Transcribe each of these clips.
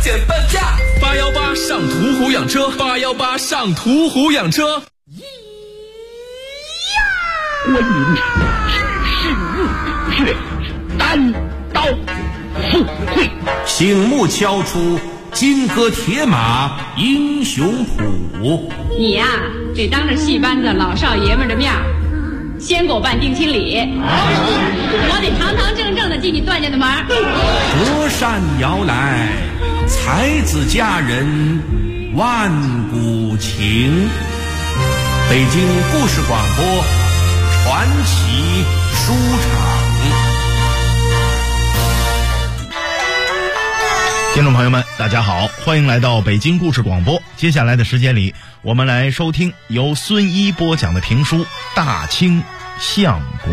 险半价，818上途虎养车，818上途虎养车。 观音是日月，单刀赴会， 醒目敲出金戈铁马英雄谱。 你呀，得当着戏班子老少爷们的面先给我办定亲礼，我得堂堂正正的进你段家的门。 隔山摇来，才子佳人万古情。北京故事广播传奇书场。 听众朋友们大家好，欢迎来到北京故事广播。接下来的时间里，我们来收听由孙一播讲的评书《大清相国》。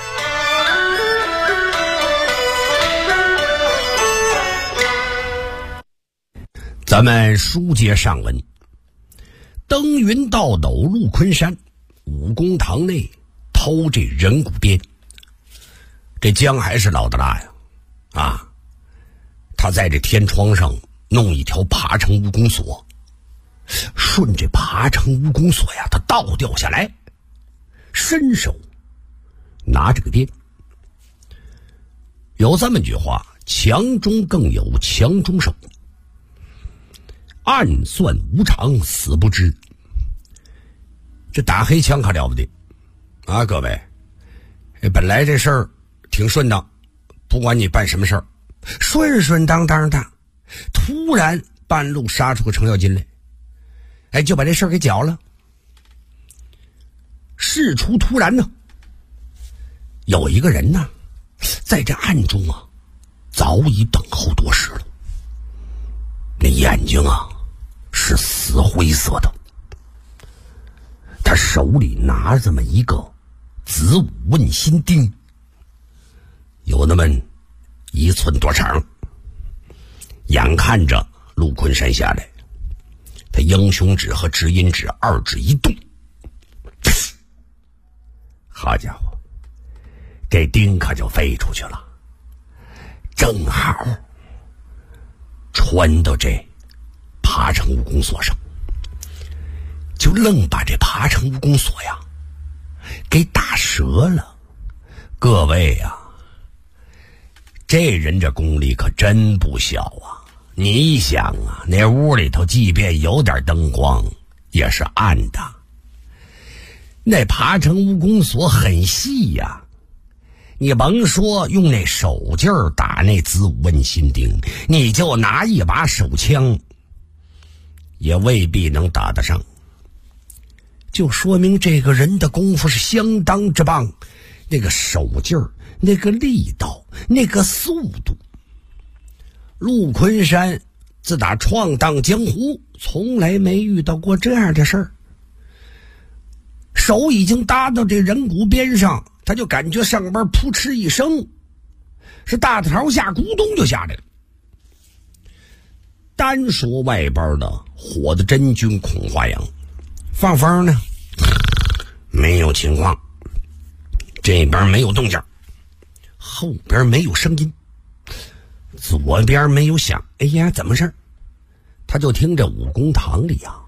咱们书接上文，登云倒斗入昆山，武功堂内偷这人骨鞭。这姜还是老的辣呀啊！他在这天窗上弄一条爬成蜈蚣索，顺着爬成蜈蚣索呀，他倒掉下来，伸手拿着个鞭。有这么句话，强中更有强中手，暗算无常，死不知。这打黑枪可了不得啊！各位，本来这事儿挺顺当，不管你办什么事儿，顺顺当当的，突然半路杀出个程咬金来，就把这事儿给搅了。事出突然呢，有一个人呢，在这暗中啊，早已等候多时了。那眼睛啊，是死灰色的，他手里拿这么一个子午问心钉，有那么1寸多长。眼看着陆昆山下来，他英雄指和知音指二指一动，好家伙，这钉可就飞出去了，正好穿到这爬成蜈蚣索上，就愣把这爬成蜈蚣索呀给打折了。各位呀，这人这功力可真不小啊！你想啊，那屋里头即便有点灯光也是暗的，那爬成蜈蚣索很细呀，你甭说用那手劲儿打那子午问心钉，你就拿一把手枪也未必能打得上，就说明这个人的功夫是相当之棒，那个手劲儿，那个力道，那个速度。陆昆山自打闯荡江湖，从来没遇到过这样的事儿。手已经搭到这人骨边上，他就感觉上边扑哧一声，是大桃下咕咚就下来了。单说外边的火的真君孔华阳，放风呢没有情况，这边没有动静，后边没有声音，左边没有响。哎呀，怎么事？他就听着武功堂里啊，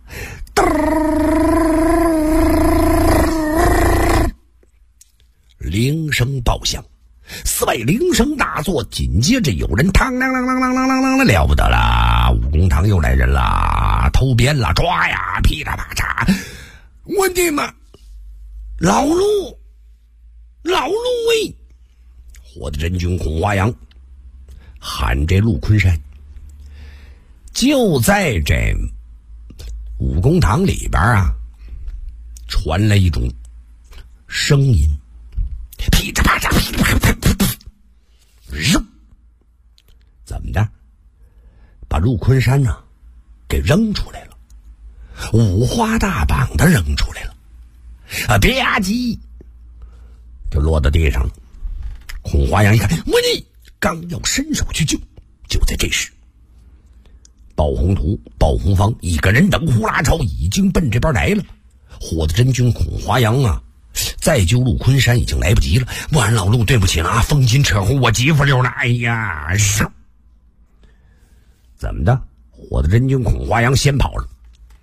铃声爆响，四外铃声大作，紧接着有人嘡啷啷啷啷啷啷啷，了不得啦！武功堂又来人啦，偷鞭啦，抓呀，噼里啪嚓！我的妈！老陆喂！火的真君孔华阳喊这陆昆山，就在这武功堂里边啊，传来一种声音，噼里啪嚓，噼里啪嚓，扔！怎么的？把陆昆山呢给扔出来了，五花大绑的扔出来了，吧唧就落到地上了。孔华阳一看，我你刚要伸手去救，就在这时，鲍宏图、鲍宏方一个人等呼啦超已经奔这边来了。火的真君孔华阳啊，再救陆昆山已经来不及了。万老陆，对不起了啊，风金扯红我急不溜了。哎呀， 怎么的？火的真君孔华阳先跑了，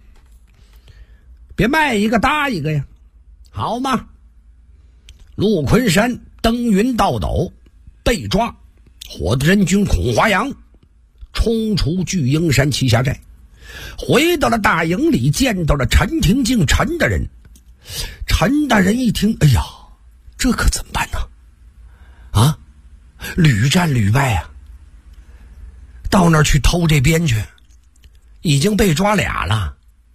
别卖一个搭一个呀，好吗？陆昆山登云倒斗被抓，火的真君孔华阳冲出巨鹰山栖霞寨，回到了大营里，见到了陈廷敬陈大人。陈大人一听，哎呀，这可怎么办呢？啊，屡战屡败啊，到那儿去偷这鞭去，已经被抓俩了。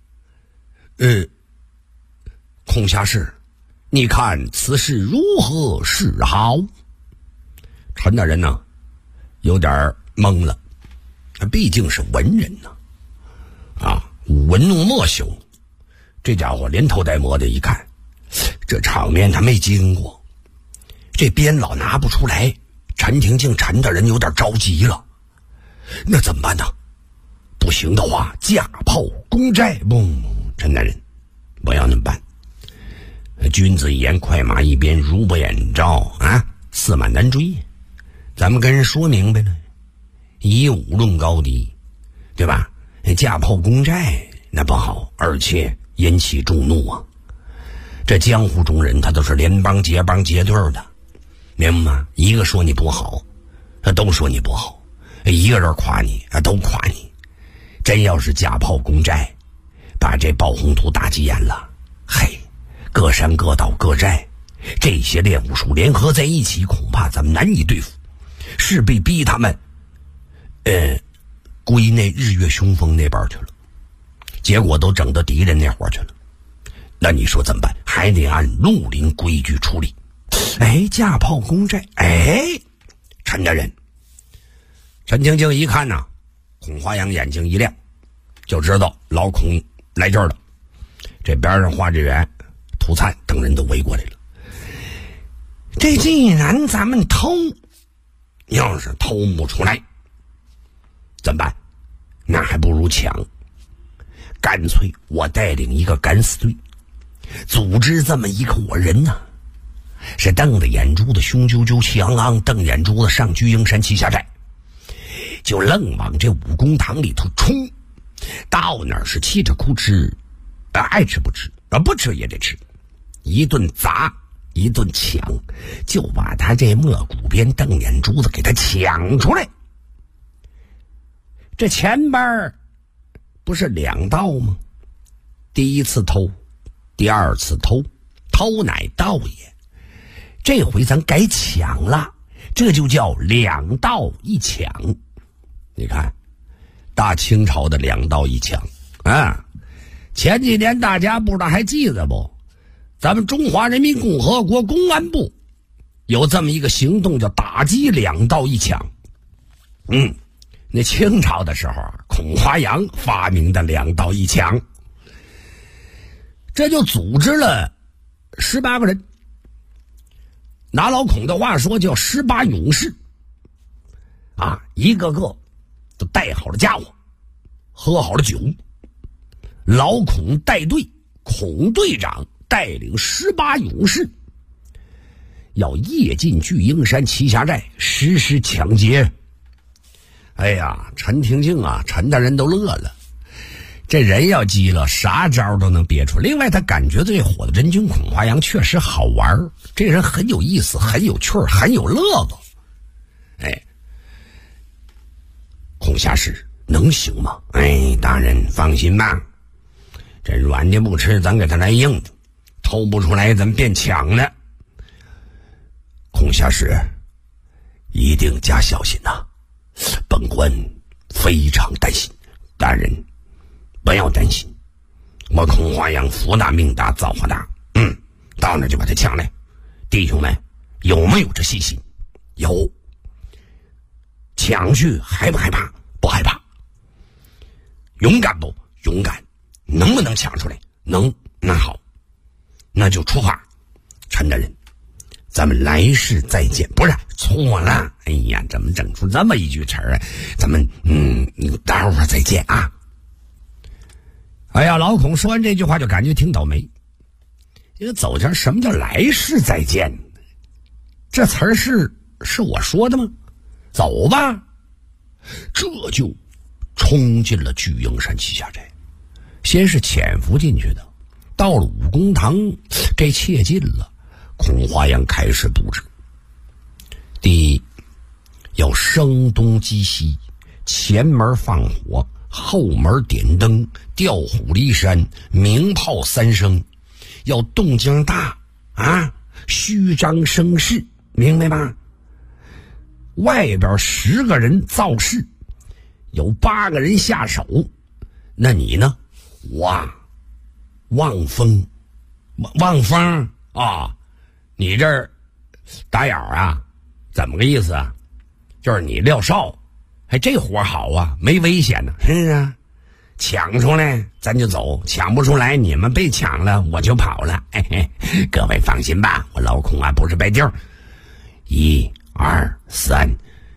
孔下士，你看此事如何是好？陈大人呢，有点懵了，毕竟是文人呢，文怒莫雄。这家伙连头带摸的一看，这场面他没经过，这鞭老拿不出来，陈廷敬陈大人有点着急了。那怎么办呢？不行的话，架炮攻寨。不，陈大人，不要那么办。君子一言，快马一鞭，如不眼照啊，驷马难追。咱们跟人说明白了，以武论高低，对吧？架炮攻寨那不好，而且引起众怒啊。这江湖中人他都是联邦结帮结对的，明白吗？一个说你不好，他都说你不好；一个人夸你，都夸你。真要是架炮攻寨，把这暴宏图打急眼了，嘿，各山各岛各寨这些练武术联合在一起，恐怕咱们难以对付，势必逼他们归那日月凶风那边去了，结果都整到敌人那伙去了。那你说怎么办？还得按绿林规矩处理。架炮攻寨。陈大人，陈廷敬一看呐，孔华阳眼睛一亮，就知道老孔来这儿了。这边上华志远、涂灿等人都围过来了。这既然咱们偷，要是偷不出来怎么办？那还不如抢。干脆我带领一个敢死队，组织这么一伙人呢，是瞪着眼珠子，雄赳赳气昂昂，瞪眼珠子上巨鹰山栖霞寨，就愣往这武功堂里头冲。到那儿是嘁哧哭哧，爱吃不吃，不吃也得吃，一顿砸一顿抢，就把他这摸骨边瞪眼珠子给他抢出来。这前边不是两道吗？第一次偷，第二次偷，偷乃盗也。这回咱改抢了，这就叫两盗一抢。你看，大清朝的两盗一抢啊！前几年大家不知道还记得不？咱们中华人民共和国公安部有这么一个行动，叫打击两盗一抢。那清朝的时候孔华阳发明的两盗一抢，这就组织了18个人，拿老孔的话说叫18勇士啊，一个个都带好了家伙，喝好了酒。老孔带队，孔队长带领18勇士，要夜进巨鹰山栖霞寨实施抢劫。哎呀，陈廷敬啊，陈大人都乐了。这人要急了，啥招都能憋出。另外他感觉这火的真君孔华阳确实好玩，这人很有意思，很有趣，很有乐子。孔下士能行吗？大人放心吧，这软的不吃，咱给他来硬的，偷不出来咱变抢了。孔下士一定加小心呐，本官非常担心。大人不要担心，我孔华阳福大命大造化大，到那就把他抢来。弟兄们有没有这信心？有。抢去害不害怕？不害怕。勇敢不？勇敢。能不能抢出来？能。那好，那就出发。陈大人，咱们来世再见。不是，错了。哎呀，怎么整出这么一句词儿啊？咱们待会儿再见啊。哎呀，老孔说完这句话就感觉挺倒霉。因为走前什么叫来世再见？这词儿是我说的吗？走吧。这就冲进了巨鹰山栖下寨，先是潜伏进去的，到了武功堂，这切近了，孔华阳开始布置。第一，要声东击西，前门放火，后门点灯，调虎离山，鸣炮3声，要动静大啊，虚张声势，明白吗？外边10个人造势，有8个人下手，那你呢？望风啊！你这儿打眼啊？怎么个意思啊？就是你撂哨，还这活好啊，没危险呢。是啊，抢出来咱就走，抢不出来你们被抢了我就跑了。嘿嘿，各位放心吧，我老孔啊不是白丢。1、2、3，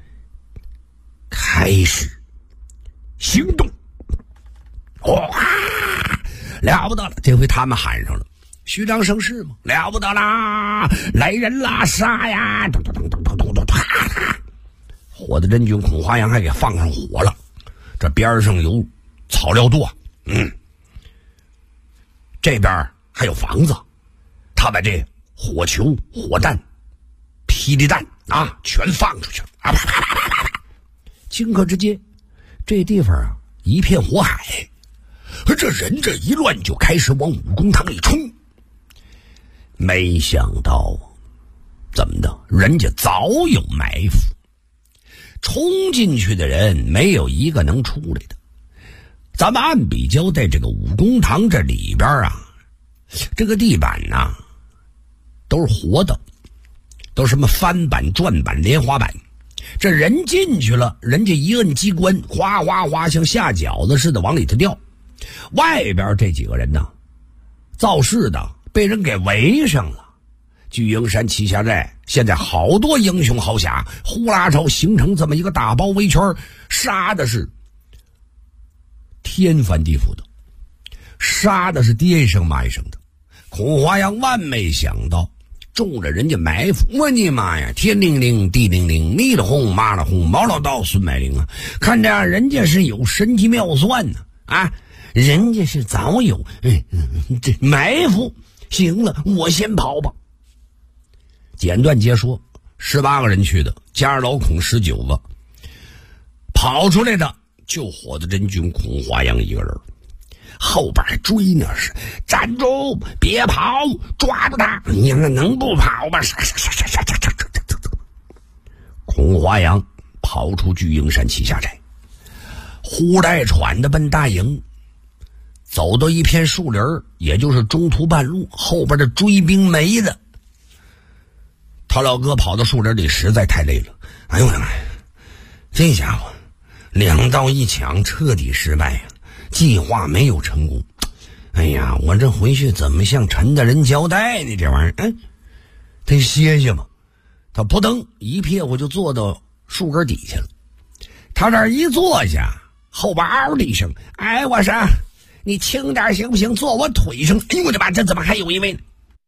开始行动！哇，了不得了！这回他们喊上了，虚张声势嘛，了不得啦！来人啦，杀呀！咚咚咚咚咚咚咚，火的真君孔华阳还给放上火了。这边上有草料垛，这边还有房子，他把这火球、火弹、霹雳弹啊全放出去了啊！顷刻之间，这地方啊一片火海，这人这一乱就开始往武功堂里冲。没想到怎么的，人家早有埋伏，冲进去的人没有一个能出来的。咱们按比较，在这个武功堂这里边啊，这个地板啊都是活的，都什么翻板、转板、莲花板。这人进去了，人家一摁机关，哗哗哗像下饺子似的往里头掉。外边这几个人呢，造势的被人给围上了。巨鹰山栖下寨现在好多英雄豪侠呼啦超形成这么一个大包围圈，杀的是天翻地覆的，杀的是爹一声妈一声的。孔华阳万没想到中了人家埋伏，我你妈呀，天灵灵地灵灵，你的红妈的红，毛老道孙百灵啊！看着人家是有神机妙算呢啊，人家是早有这埋伏。行了，我先跑吧。简短截说，18个人去的，加上老孔19个，跑出来的就火的真君孔华阳一个人，后边还追呢，是站住，别跑，抓住他！你们能不跑吗？孔华阳跑出巨鹰山栖下寨，呼带喘的奔大营。走到一片树林，也就是中途半路，后边的追兵没了。他老哥跑到树林里实在太累了，哎呦我的妈呀，这家伙2刀1抢彻底失败呀，计划没有成功。哎呀，我这回去怎么向陈大人交代呢？这玩意儿得歇歇吧。他扑腾一屁股就坐到树根底下了。他这一坐下，后边嗷的一声，哎，我说你轻点行不行？坐我腿上！哎呦我的妈，这怎么还有一位呢？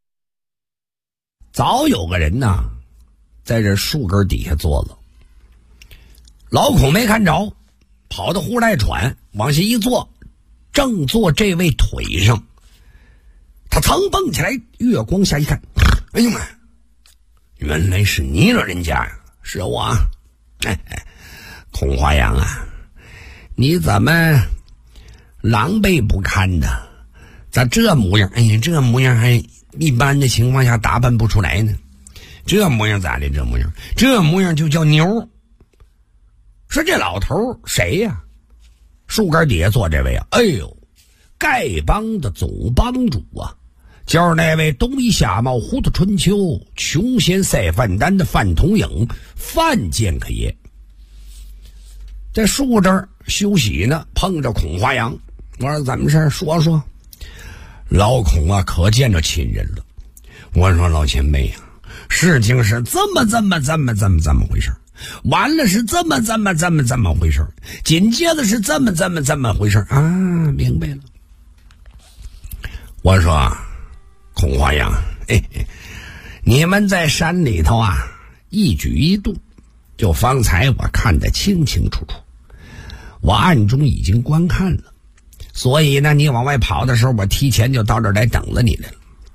早有个人呢，在这树根底下坐了。老孔没看着，跑到呼来喘，往下一坐，正坐这位腿上。他噌蹦起来，月光下一看，哎呦妈，原来是你老人家呀！是我。孔华阳啊，你怎么狼狈不堪的，咋这模样？哎呀，这模样还一般的情况下打扮不出来呢。这模样咋的？这模样就叫牛。说这老头谁呀？树根底下坐这位啊，哎呦，丐帮的总帮主啊，就是那位东篱下帽胡子春秋穷闲赛饭单的范同颖，范剑客爷。在树这儿休息呢，碰着孔华阳，我说怎么事？说说。老孔啊，可见着亲人了。我说老前辈啊，事情是这么回事，完了是这么回事，紧接着是这么回事啊，明白了。我说孔华阳，你们在山里头啊，一举一动，就方才我看得清清楚楚。 我暗中已经观看了，所以呢，你往外跑的时候，我提前就到这儿来等了你来了。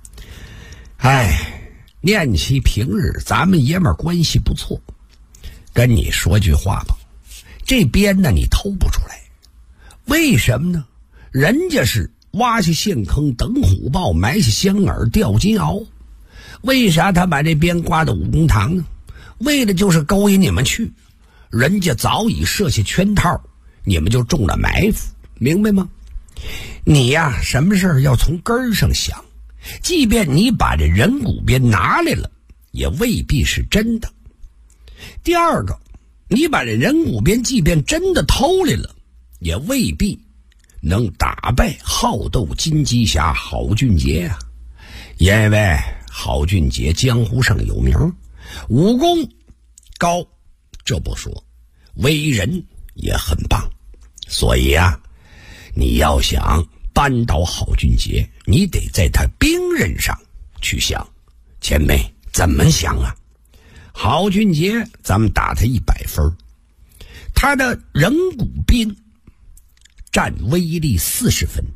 哎，念起平日咱们爷们儿关系不错，跟你说句话吧，这边呢你偷不出来，为什么呢？人家是挖下陷坑等虎豹，埋下香饵钓金鳌。为啥他把这鞭挂到武功堂呢？为的就是勾引你们去，人家早已设下圈套，你们就中了埋伏，明白吗？你呀，什么事儿要从根儿上想，即便你把这人骨鞭拿来了，也未必是真的。第二个，你把这人骨鞭即便真的偷来了，也未必能打败好斗金鸡侠郝俊杰啊。因为郝俊杰江湖上有名，武功高这不说，为人也很棒，所以啊，你要想扳倒郝俊杰，你得在他兵刃上去想。前辈怎么想啊？郝俊杰咱们打他100分，他的人骨鞭占威力40分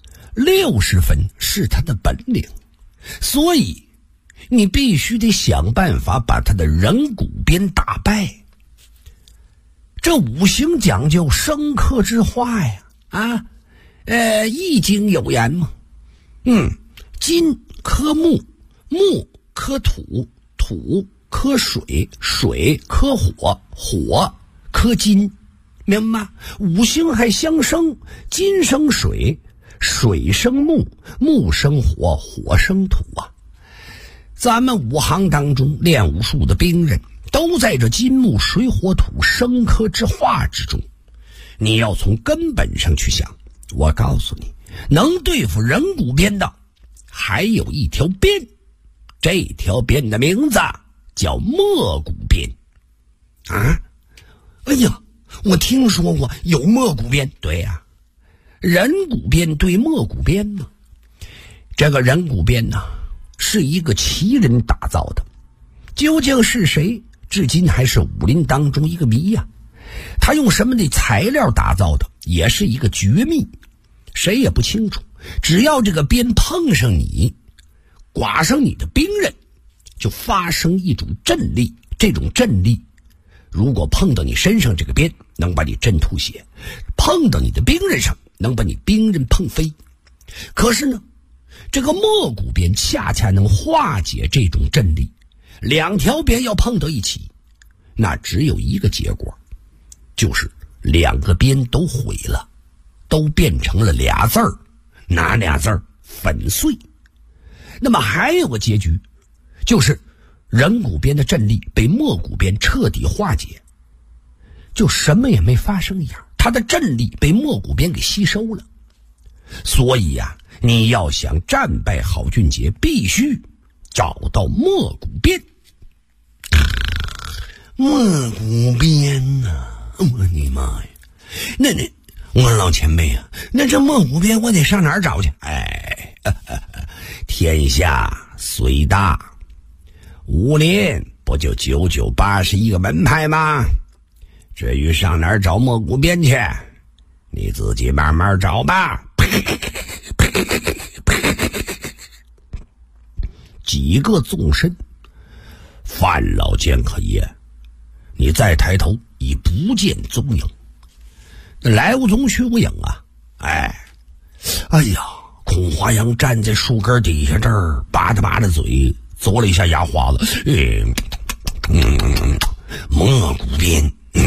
，60分是他的本领，所以你必须得想办法把他的人骨鞭打败。这五行讲究生克制化呀，易经有言嘛，金克木，木克土，土克水，水克火，火克金，明白吗？五行还相生，金生水，水生木，木生火，火生土啊。咱们武行当中练武术的兵人都在这金木水火土生克之化之中，你要从根本上去想。我告诉你，能对付人骨鞭的还有一条鞭，这条鞭的名字叫没骨鞭啊！哎呀，我听说过有没骨鞭。对呀，人骨鞭对没骨鞭呢。这个人骨鞭呢，是一个奇人打造的，究竟是谁，至今还是武林当中一个谜呀。他用什么的材料打造的，也是一个绝密，谁也不清楚。只要这个鞭碰上你，刮上你的兵刃，就发生一种震力，这种震力如果碰到你身上，这个鞭能把你震吐血，碰到你的兵刃上能把你兵刃碰飞。可是呢，这个没骨鞭恰恰能化解这种震力，两条鞭要碰到一起，那只有一个结果，就是两个鞭都毁了，都变成了俩字儿，哪俩字儿？粉碎。那么还有个结局，就是人骨鞭的震力被没骨鞭彻底化解，就什么也没发生一样，它的震力被没骨鞭给吸收了。所以呀，你要想战败郝俊杰，必须找到没骨鞭。没骨鞭呐，我的妈呀！那我说老前辈啊，那这没骨鞭我得上哪儿找去？天下虽大，武林不就981个门派吗？至于上哪儿找没骨鞭去，你自己慢慢找吧。几个纵身，范老剑客爷，你再抬头已不见踪影，来无踪去无影啊！哎呀，孔华阳站在树根底下这儿吧嗒嘴，嘬了一下牙花子，没骨鞭，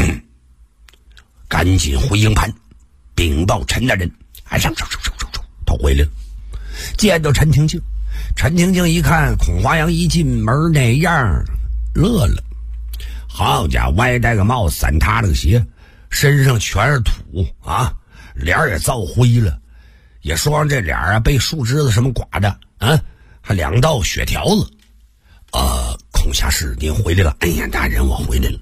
赶紧回营盘禀报陈大人。上，他回来了，见到陈婷静。陈婷静一看孔华阳一进门那样，乐了。好家伙，歪戴个帽子，散塌了个鞋，身上全是土啊，脸也遭灰了，也说上这脸啊被树枝子什么刮的啊，还2道血条子。孔下士您回来了。哎呀，大人我回来了。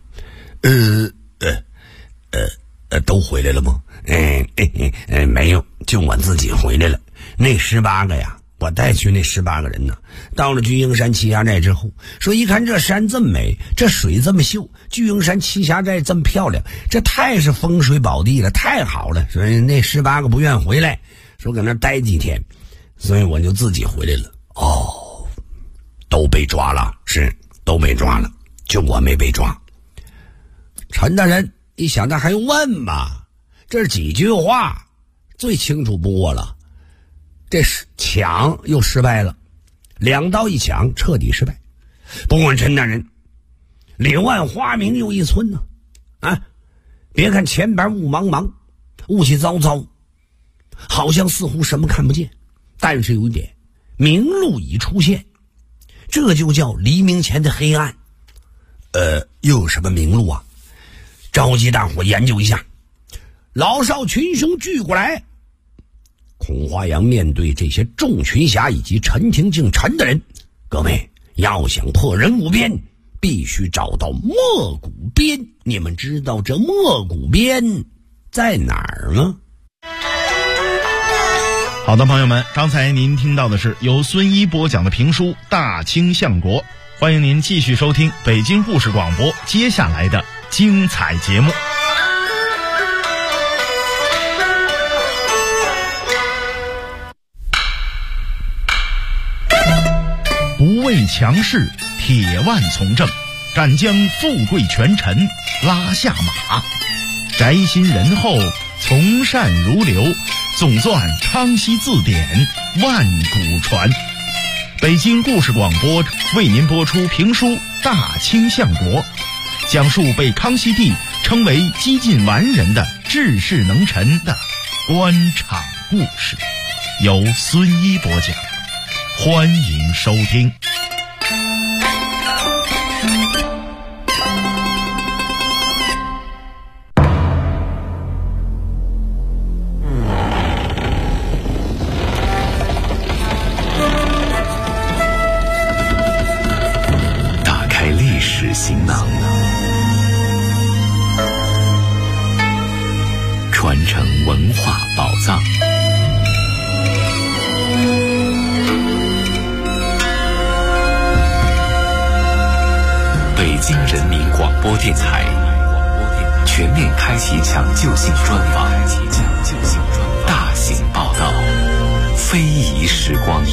都回来了吗？没有，就我自己回来了。那18个呀， 我带去那18个人呢，到了巨鹰山栖霞寨之后，说一看这山这么美，这水这么秀，巨鹰山栖霞寨这么漂亮，这太是风水宝地了，太好了。所以那18个不愿回来，说搁那待几天，所以我就自己回来了。哦，都被抓了，是都被抓了，就我没被抓。陈大人一想，那还用问吗？这是几句话，最清楚不过了。这抢又失败了，2刀一抢彻底失败。不过陈大人，柳暗花明又一村呢。别看前边雾茫茫，雾气糟糟，好像似乎什么看不见，但是有一点，明路已出现，这就叫黎明前的黑暗。又有什么明路啊？召集大伙研究一下。老少群雄聚过来。孔华阳面对这些众群侠以及陈廷敬陈的人，各位要想破人无边，必须找到莫古边。你们知道这莫古边在哪儿吗？ 好的，朋友们，刚才您听到的是由孙一播讲的评书《大清相国》，欢迎您继续收听北京故事广播接下来的精彩节目。不畏强势，铁腕从政，敢将富贵权臣拉下马，宅心仁厚，从善如流，总算康熙字典万古传。北京故事广播为您播出评书《大清相国》，讲述被康熙帝称为几近完人的治世能臣的官场故事，由孙一播讲，欢迎收听。 打开历史行囊，传承文化宝藏。北京人民广播电台全面开启抢救性专访，大型报道，非遗时光。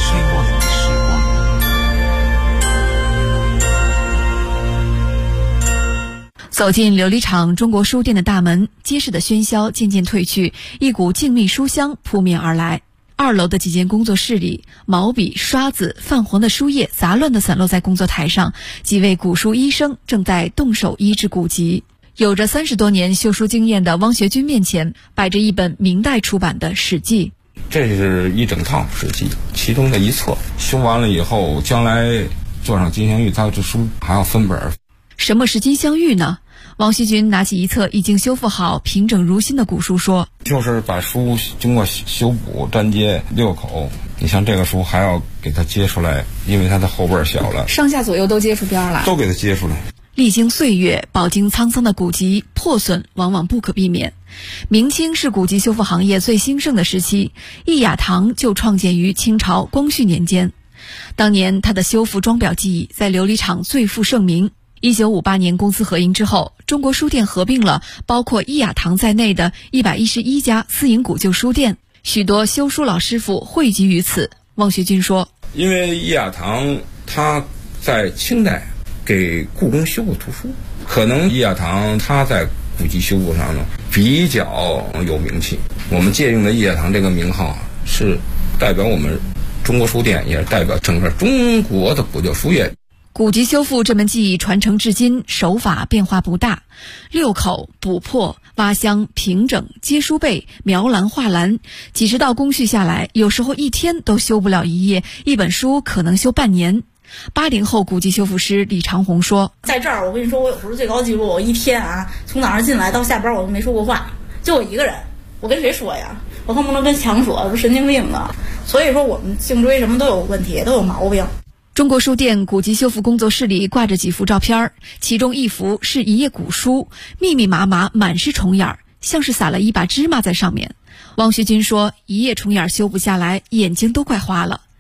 走进琉璃厂中国书店的大门，街市的喧嚣渐渐褪去，一股静谧书香扑面而来。2楼的几间工作室里，毛笔、刷子、泛黄的书页杂乱地散落在工作台上，几位古书医生正在动手医治古籍。有着30多年修书经验的汪学军面前摆着一本明代出版的《史记》。 这是一整套《史记》，其中的一册，修完了以后，将来做上金镶玉，它这书还要分本。 什么是金镶玉呢？汪学军拿起一册已经修复好、平整如新的古书说：“ 就是把书经过修补、粘接6口。你像这个书还要给它接出来，因为它的后背小了， 上下左右都接出边来， 都给它接出来。” 历经岁月，饱经沧桑的古籍破损往往不可避免。明清是古籍修复行业最兴盛的时期，易雅堂就创建于清朝光绪年间。当年他的修复装裱技艺在琉璃厂最负盛名。1958年公私合营之后，中国书店合并了包括易雅堂在内的111家私营古旧书店，许多修书老师傅汇集于此。汪学军说：“ 因为易雅堂他在清代给故宫修过图书，可能易雅堂他在古籍修复上呢比较有名气。我们借用的易雅堂这个名号是代表我们中国书店，也是代表整个中国的古旧书业。” 古籍修复这门技艺传承至今，手法变化不大，6口、补破、挖箱、平整、接书背、描栏画栏，几十道工序下来，有时候一天都修不了一页，一本书可能修半年。80后古籍修复师李长红说：“ 在这儿，我跟你说，我有时候最高纪录，我一天从早上进来到下班我都没说过话，就我一个人，我跟谁说呀？我恨不能跟墙说，不是神经病啊！所以说我们颈椎什么都有问题，都有毛病。” 中国书店古籍修复工作室里挂着几幅照片，其中一幅是一页古书，密密麻麻，满是虫眼，像是撒了一把芝麻在上面。汪学军说，一页虫眼修不下来，眼睛都快花了。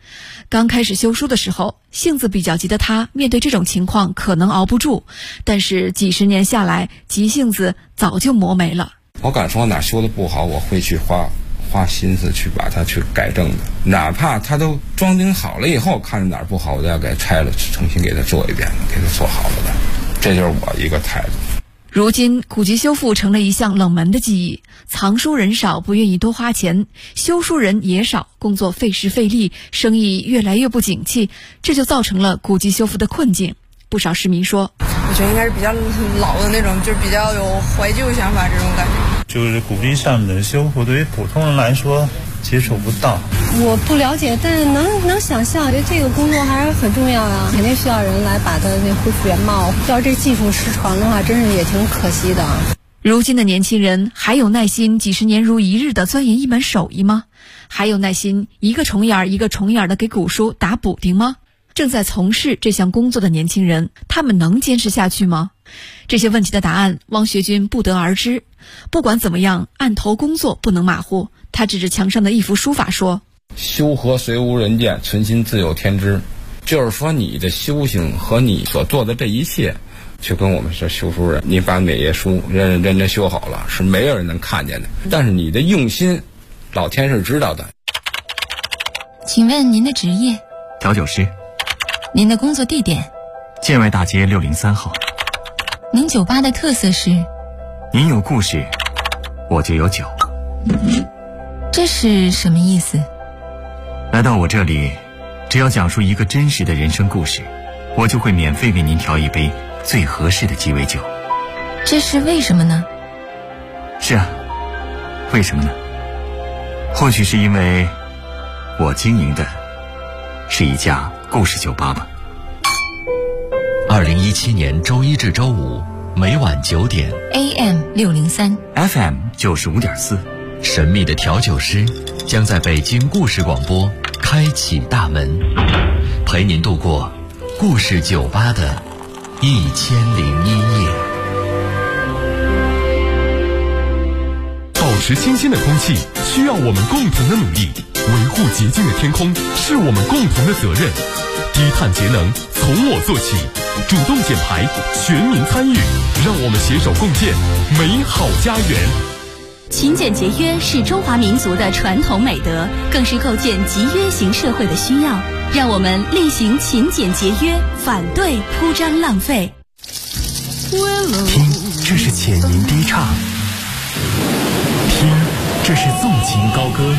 刚开始修书的时候，性子比较急的他，面对这种情况可能熬不住，但是几十年下来，急性子早就磨没了。 我敢说哪修的不好，我会去花心思去把它去改正的，哪怕它都装订好了以后，看着哪儿不好，我都要给它拆了，重新给它做一遍，给它做好了的。这就是我一个态度。 如今古籍修复成了一项冷门的技艺，藏书人少，不愿意多花钱，修书人也少，工作费时费力，生意越来越不景气，这就造成了古籍修复的困境。不少市民说， 我觉得应该是比较老的那种，就是比较有怀旧想法这种感觉。 就是古籍上面的修复，对于普通人来说接触不到。 我不了解，但是能想象，我觉得这个工作还是很重要啊，肯定需要人来把它恢复原貌。要是这技术失传的话，真是也挺可惜的。 如今的年轻人还有耐心几十年如一日的钻研一门手艺吗？还有耐心一个重眼一个重眼的给古书打补丁吗？正在从事这项工作的年轻人，他们能坚持下去吗？这些问题的答案，汪学军不得而知。不管怎么样，案头工作不能马虎。他指着墙上的一幅书法说：“ 修和虽无人见，存心自有天知。”就是说，你的修行和你所做的这一切，就跟我们是修书人，你把每页书认真修好了，是没有人能看见的。但是你的用心，老天是知道的。 请问您的职业？ 调酒师。 您的工作地点？ 建外大街603号。 您酒吧的特色是？ 您有故事，我就有酒。 这是什么意思？ 来到我这里，只要讲述一个真实的人生故事，我就会免费为您调一杯最合适的鸡尾酒。 这是为什么呢？ 是啊，为什么呢？或许是因为我经营的是一家故事酒吧吧。 2017年周一至周五每晚9点 AM 603 FM 95.4， 神秘的调酒师将在北京故事广播开启大门，陪您度过故事酒吧的1001夜。 保持清新的空气需要我们共同的努力，维护洁净的天空是我们共同的责任。低碳节能从我做起，主动减排，全民参与，让我们携手共建美好家园。 勤俭节约是中华民族的传统美德，更是构建集约型社会的需要。让我们厉行勤俭节约，反对铺张浪费。 听，这是浅吟低唱；听，这是纵情高歌；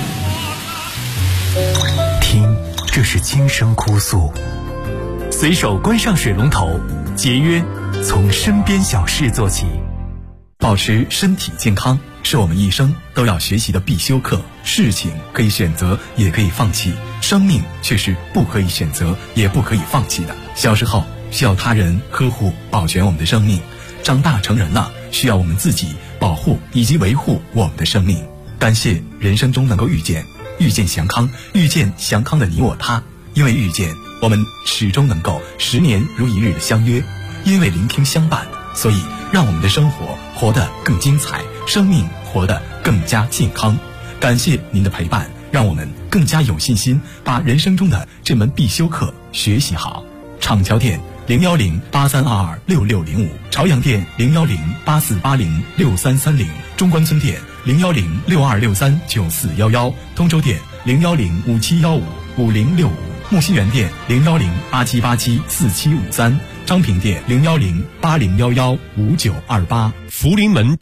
听，这是轻声哭诉。随手关上水龙头，节约从身边小事做起。 保持身体健康是我们一生都要学习的必修课。事情可以选择，也可以放弃，生命却是不可以选择，也不可以放弃的。小时候需要他人呵护保全我们的生命，长大成人了，需要我们自己保护以及维护我们的生命。感谢人生中能够遇见祥康，遇见祥康的你我他。因为遇见，我们始终能够10年如一日的相约；因为聆听相伴，所以让我们的生活活得更精彩，生命活得更加健康。感谢您的陪伴，让我们更加有信心把人生中的这门必修课学习好。厂桥店01083226605，朝阳店01084806330，中关村店01062639411，通州店01057155065，木樨园店01087874753，昌平店01080115928。 福临门